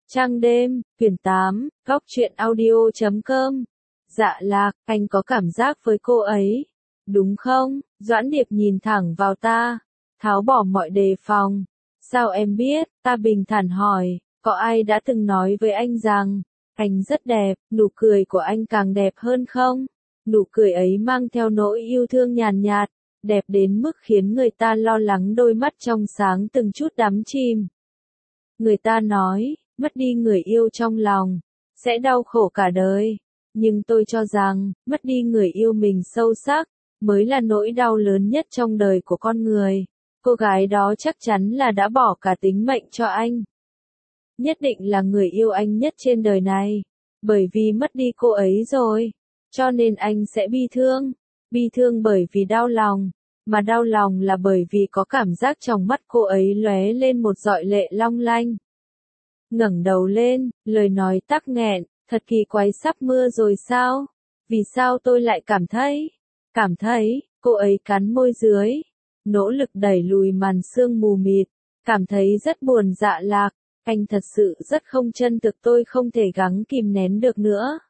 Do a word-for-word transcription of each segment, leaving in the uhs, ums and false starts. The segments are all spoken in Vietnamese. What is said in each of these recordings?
Trăng đêm, quyển tám, góc truyện audio chấm com. Dạ Lạc, anh có cảm giác với cô ấy, đúng không? Doãn Điệp nhìn thẳng vào ta, tháo bỏ mọi đề phòng. Sao em biết? Ta bình thản hỏi, có ai đã từng nói với anh rằng, anh rất đẹp, nụ cười của anh càng đẹp hơn không? Nụ cười ấy mang theo nỗi yêu thương nhàn nhạt, đẹp đến mức khiến người ta lo lắng đôi mắt trong sáng từng chút đắm chìm. Người ta nói, mất đi người yêu trong lòng, sẽ đau khổ cả đời. Nhưng tôi cho rằng, mất đi người yêu mình sâu sắc, mới là nỗi đau lớn nhất trong đời của con người. Cô gái đó chắc chắn là đã bỏ cả tính mệnh cho anh. Nhất định là người yêu anh nhất trên đời này. Bởi vì mất đi cô ấy rồi, cho nên anh sẽ bi thương. Bi thương bởi vì đau lòng, mà đau lòng là bởi vì có cảm giác trong mắt cô ấy lóe lên một giọt lệ long lanh. Ngẩng đầu lên, lời nói tắc nghẹn, thật kỳ quái, sắp mưa rồi sao? Vì sao tôi lại cảm thấy? Cảm thấy, cô ấy cắn môi dưới, nỗ lực đẩy lùi màn sương mù mịt, cảm thấy rất buồn. Dạ Lạc, anh thật sự rất không chân thực, tôi không thể gắng kìm nén được nữa.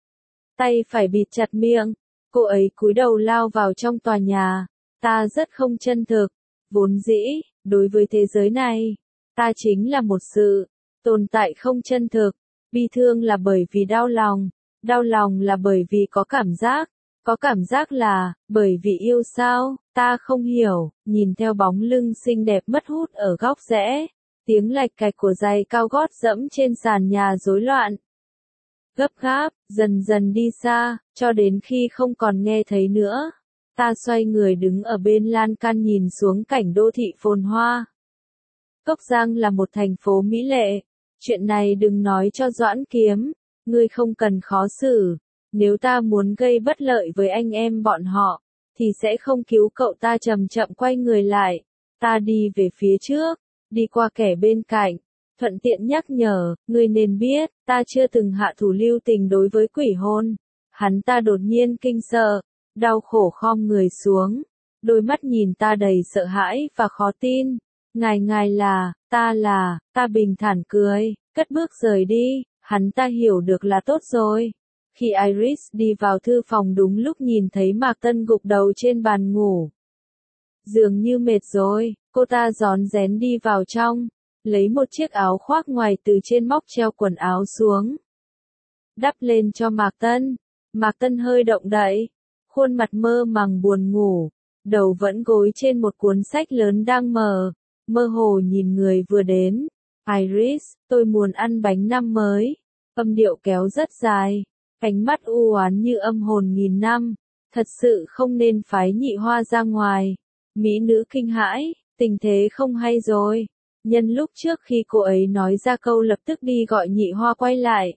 Tay phải bịt chặt miệng, cô ấy cúi đầu lao vào trong tòa nhà. Ta rất không chân thực, vốn dĩ, đối với thế giới này, ta chính là một sự tồn tại không chân thực. Bi thương là bởi vì đau lòng, đau lòng là bởi vì có cảm giác, có cảm giác là bởi vì yêu sao? Ta không hiểu. Nhìn theo bóng lưng xinh đẹp mất hút ở góc rẽ, tiếng lạch cạch của giày cao gót dẫm trên sàn nhà rối loạn, gấp gáp, dần dần đi xa, cho đến khi không còn nghe thấy nữa. Ta xoay người đứng ở bên lan can nhìn xuống cảnh đô thị phồn hoa. Cốc Giang là một thành phố mỹ lệ. Chuyện này đừng nói cho Doãn Kiếm, ngươi không cần khó xử. Nếu ta muốn gây bất lợi với anh em bọn họ, thì sẽ không cứu cậu. Ta chậm chậm quay người lại. Ta đi về phía trước, đi qua kẻ bên cạnh, thuận tiện nhắc nhở, ngươi nên biết, ta chưa từng hạ thủ lưu tình đối với quỷ hồn. Hắn ta đột nhiên kinh sợ, đau khổ khom người xuống, đôi mắt nhìn ta đầy sợ hãi và khó tin. Ngài ngài là, ta là, ta bình thản cười, cất bước rời đi. Hắn ta hiểu được là tốt rồi. Khi Iris đi vào thư phòng đúng lúc nhìn thấy Mạc Tân gục đầu trên bàn ngủ. Dường như mệt rồi, cô ta rón rén đi vào trong, lấy một chiếc áo khoác ngoài từ trên móc treo quần áo xuống, đắp lên cho Mạc Tân. Mạc Tân hơi động đậy, khuôn mặt mơ màng buồn ngủ, đầu vẫn gối trên một cuốn sách lớn đang mở, mơ hồ nhìn người vừa đến. Iris, tôi muốn ăn bánh năm mới. Âm điệu kéo rất dài, ánh mắt u oán như âm hồn nghìn năm. Thật sự không nên phái Nhị Hoa ra ngoài. Mỹ nữ kinh hãi, tình thế không hay rồi. Nhân lúc trước khi cô ấy nói ra câu lập tức đi gọi Nhị Hoa quay lại.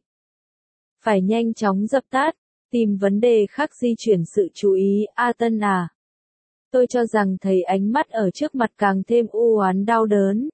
Phải nhanh chóng dập tắt, tìm vấn đề khác di chuyển sự chú ý. A Tân à. Tôi cho rằng thấy ánh mắt ở trước mặt càng thêm u oán đau đớn.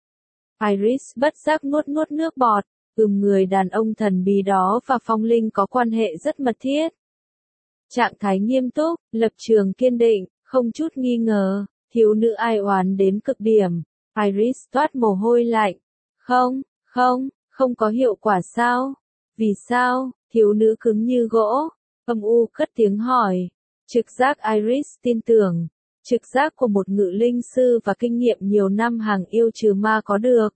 Iris bất giác nuốt nuốt nước bọt, ừm, người đàn ông thần bí đó và Phong Linh có quan hệ rất mật thiết. Trạng thái nghiêm túc, lập trường kiên định, không chút nghi ngờ, thiếu nữ ai oán đến cực điểm. Iris toát mồ hôi lạnh. Không, không, không có hiệu quả sao? Vì sao? Thiếu nữ cứng như gỗ, âm u cất tiếng hỏi. Trực giác Iris tin tưởng. Trực giác của một ngự linh sư và kinh nghiệm nhiều năm hàng yêu trừ ma có được.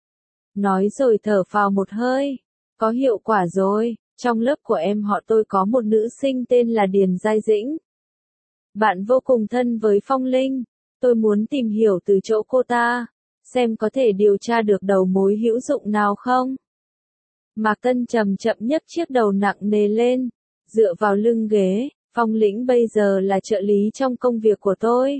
Nói rồi thở phào một hơi. Có hiệu quả rồi, trong lớp của em họ tôi có một nữ sinh tên là Điền Giai Dĩnh. Bạn vô cùng thân với Phong Linh. Tôi muốn tìm hiểu từ chỗ cô ta, xem có thể điều tra được đầu mối hữu dụng nào không. Mạc Tân chậm chậm nhấc chiếc đầu nặng nề lên, dựa vào lưng ghế. Phong Lĩnh bây giờ là trợ lý trong công việc của tôi.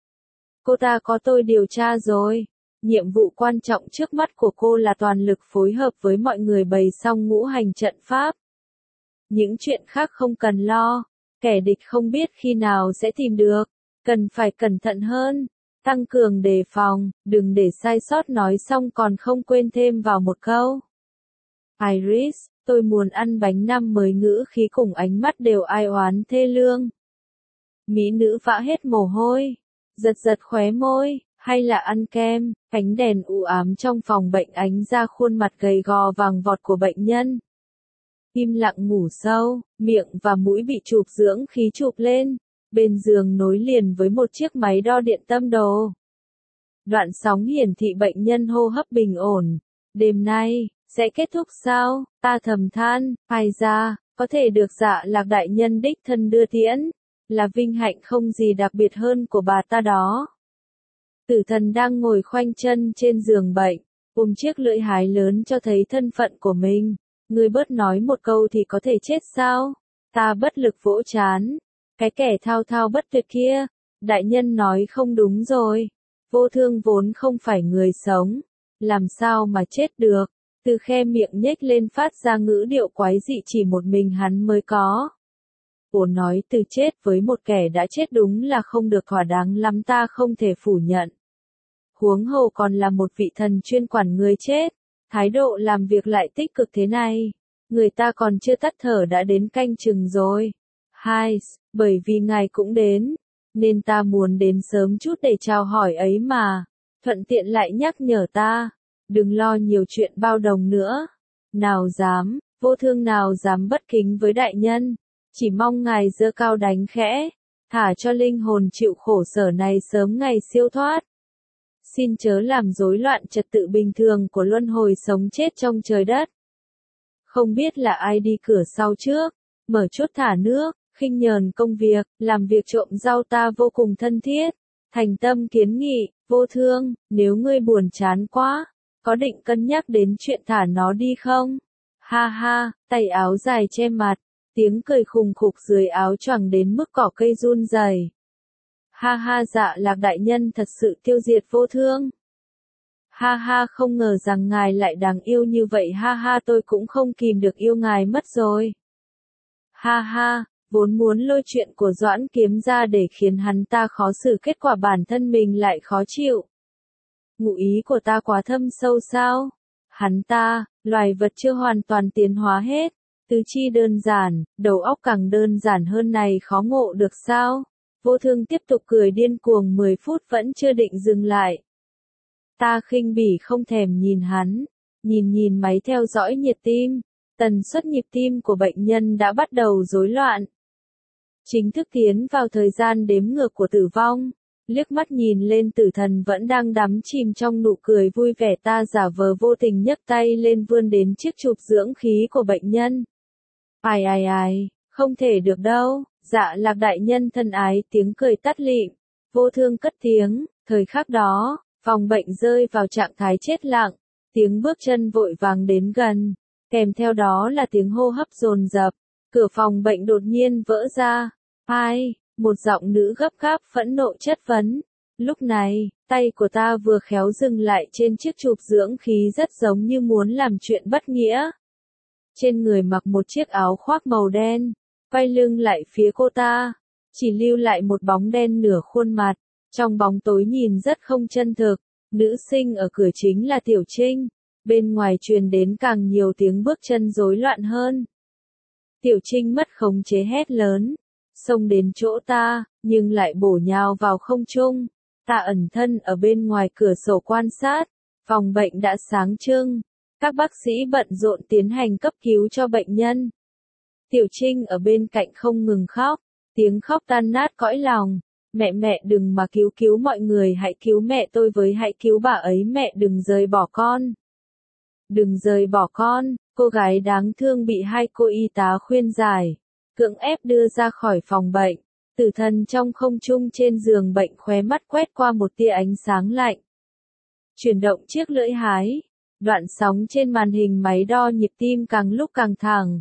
Cô ta có tôi điều tra rồi. Nhiệm vụ quan trọng trước mắt của cô là toàn lực phối hợp với mọi người bày xong ngũ hành trận pháp. Những chuyện khác không cần lo. Kẻ địch không biết khi nào sẽ tìm được. Cần phải cẩn thận hơn. Tăng cường đề phòng, đừng để sai sót. Nói xong còn không quên thêm vào một câu. Iris, tôi muốn ăn bánh năm mới. Ngữ khí cùng ánh mắt đều ai oán thê lương. Mỹ nữ vã hết mồ hôi, giật giật khóe môi, Hay là ăn kem, ánh đèn u ám trong phòng bệnh ánh ra khuôn mặt gầy gò vàng vọt của bệnh nhân. Im lặng ngủ sâu, miệng và mũi bị chụp dưỡng khí chụp lên, bên giường nối liền với một chiếc máy đo điện tâm đồ. Đoạn sóng hiển thị bệnh nhân hô hấp bình ổn. Đêm nay, sẽ kết thúc sao? Ta thầm than, ai ra, có thể được Dạ Lạc đại nhân đích thân đưa tiễn, là vinh hạnh không gì đặc biệt hơn của bà ta đó. Tử thần đang ngồi khoanh chân trên giường bệnh, ôm chiếc lưỡi hái lớn cho thấy thân phận của mình. Ngươi bớt nói một câu thì có thể chết sao? Ta bất lực vỗ chán. Cái kẻ thao thao bất tuyệt kia, đại nhân nói không đúng rồi. Vô Thương vốn không phải người sống, làm sao mà chết được? Từ khe miệng nhếch lên phát ra ngữ điệu quái dị chỉ một mình hắn mới có. Vốn nói từ chết với một kẻ đã chết đúng là không được thỏa đáng lắm, ta không thể phủ nhận. Huống hồ còn là một vị thần chuyên quản người chết, thái độ làm việc lại tích cực thế này. Người ta còn chưa tắt thở đã đến canh chừng rồi. Hai, bởi vì ngài cũng đến, nên ta muốn đến sớm chút để chào hỏi ấy mà. Thuận tiện lại nhắc nhở ta, đừng lo nhiều chuyện bao đồng nữa. Nào dám, Vô Thương nào dám bất kính với đại nhân, chỉ mong ngài giơ cao đánh khẽ, thả cho linh hồn chịu khổ sở này sớm ngày siêu thoát. Xin chớ làm rối loạn trật tự bình thường của luân hồi sống chết trong trời đất. Không biết là ai đi cửa sau trước, mở chốt thả nước, khinh nhờn công việc, làm việc trộm rau ta vô cùng thân thiết. Thành tâm kiến nghị, Vô Thương, nếu ngươi buồn chán quá, có định cân nhắc đến chuyện thả nó đi không? Ha ha, tay áo dài che mặt, tiếng cười khùng khục dưới áo choàng đến mức cỏ cây run rẩy. Ha ha, Dạ Lạc đại nhân thật sự tiêu diệt Vô Thương. Ha ha, không ngờ rằng ngài lại đáng yêu như vậy, ha ha, tôi cũng không kìm được yêu ngài mất rồi. Ha ha, vốn muốn lôi chuyện của Doãn Kiếm ra để khiến hắn ta khó xử, kết quả bản thân mình lại khó chịu. Ngụ ý của ta quá thâm sâu sao? Hắn ta, loài vật chưa hoàn toàn tiến hóa hết, tứ chi đơn giản, đầu óc càng đơn giản hơn này khó ngộ được sao? Vô Thương tiếp tục cười điên cuồng mười phút vẫn chưa định dừng lại. Ta khinh bỉ không thèm nhìn hắn, nhìn nhìn máy theo dõi nhiệt tim, tần suất nhịp tim của bệnh nhân đã bắt đầu rối loạn. Chính thức tiến vào thời gian đếm ngược của tử vong, liếc mắt nhìn lên tử thần vẫn đang đắm chìm trong nụ cười vui vẻ, ta giả vờ vô tình nhấc tay lên vươn đến chiếc chụp dưỡng khí của bệnh nhân. Ai ai ai, không thể được đâu, Dạ Lạc đại nhân thân ái, tiếng cười tắt lịm, Vô Thương cất tiếng, thời khắc đó, phòng bệnh rơi vào trạng thái chết lặng, tiếng bước chân vội vàng đến gần, kèm theo đó là tiếng hô hấp dồn dập, cửa phòng bệnh đột nhiên vỡ ra. Ai? Một giọng nữ gấp gáp phẫn nộ chất vấn. Lúc này, tay của ta vừa khéo dừng lại trên chiếc chụp dưỡng khí rất giống như muốn làm chuyện bất nghĩa. Trên người mặc một chiếc áo khoác màu đen, quay lưng lại phía cô ta, chỉ lưu lại một bóng đen nửa khuôn mặt, trong bóng tối nhìn rất không chân thực. Nữ sinh ở cửa chính là Tiểu Trinh, bên ngoài truyền đến càng nhiều tiếng bước chân rối loạn hơn. Tiểu Trinh mất khống chế hét lớn, xông đến chỗ ta, nhưng lại bổ nhào vào không trung. Ta ẩn thân ở bên ngoài cửa sổ quan sát, phòng bệnh đã sáng trưng, các bác sĩ bận rộn tiến hành cấp cứu cho bệnh nhân. Tiểu Trinh ở bên cạnh không ngừng khóc, tiếng khóc tan nát cõi lòng. Mẹ mẹ đừng mà cứu cứu mọi người, hãy cứu mẹ tôi với, hãy cứu bà ấy, mẹ đừng rời bỏ con. Đừng rời bỏ con, cô gái đáng thương bị hai cô y tá khuyên giải, cưỡng ép đưa ra khỏi phòng bệnh. Tử thần trong không trung trên giường bệnh khóe mắt quét qua một tia ánh sáng lạnh. Chuyển động chiếc lưỡi hái, đoạn sóng trên màn hình máy đo nhịp tim càng lúc càng thẳng.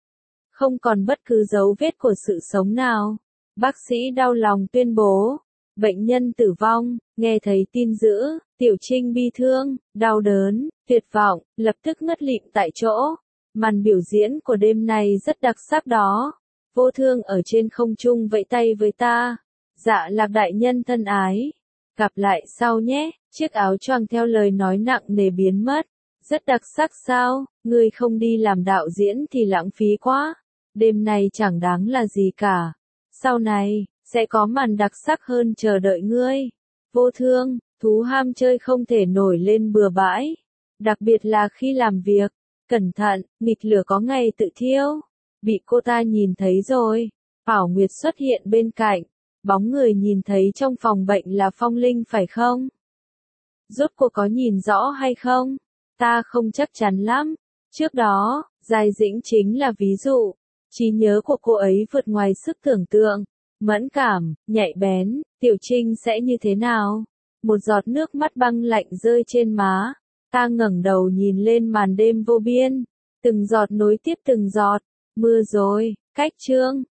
Không còn bất cứ dấu vết của sự sống nào. Bác sĩ đau lòng tuyên bố, bệnh nhân tử vong. Nghe thấy tin dữ, Tiểu Trinh bi thương, đau đớn, tuyệt vọng, lập tức ngất lịm tại chỗ. Màn biểu diễn của đêm này rất đặc sắc đó. Vô Thương ở trên không trung vẫy tay với ta. Dạ Lạc đại nhân thân ái, gặp lại sau nhé. Chiếc áo choàng theo lời nói nặng nề biến mất. Rất đặc sắc sao? Ngươi không đi làm đạo diễn thì lãng phí quá. Đêm này chẳng đáng là gì cả. Sau này, sẽ có màn đặc sắc hơn chờ đợi ngươi. Vô Thương, Thú ham chơi không thể nổi lên bừa bãi. Đặc biệt là khi làm việc. Cẩn thận, nghịch lửa có ngày tự thiêu. Bị cô ta nhìn thấy rồi. Bảo Nguyệt xuất hiện bên cạnh. Bóng người nhìn thấy trong phòng bệnh là Phong Linh phải không? Rốt cuộc có nhìn rõ hay không? Ta không chắc chắn lắm. Trước đó, Giai Dĩnh chính là ví dụ. Trí nhớ của cô ấy vượt ngoài sức tưởng tượng. Mẫn cảm, nhạy bén, Tiểu Trinh sẽ như thế nào? Một giọt nước mắt băng lạnh rơi trên má. Ta ngẩng đầu nhìn lên màn đêm vô biên. Từng giọt nối tiếp từng giọt. Mưa rồi, cách chương.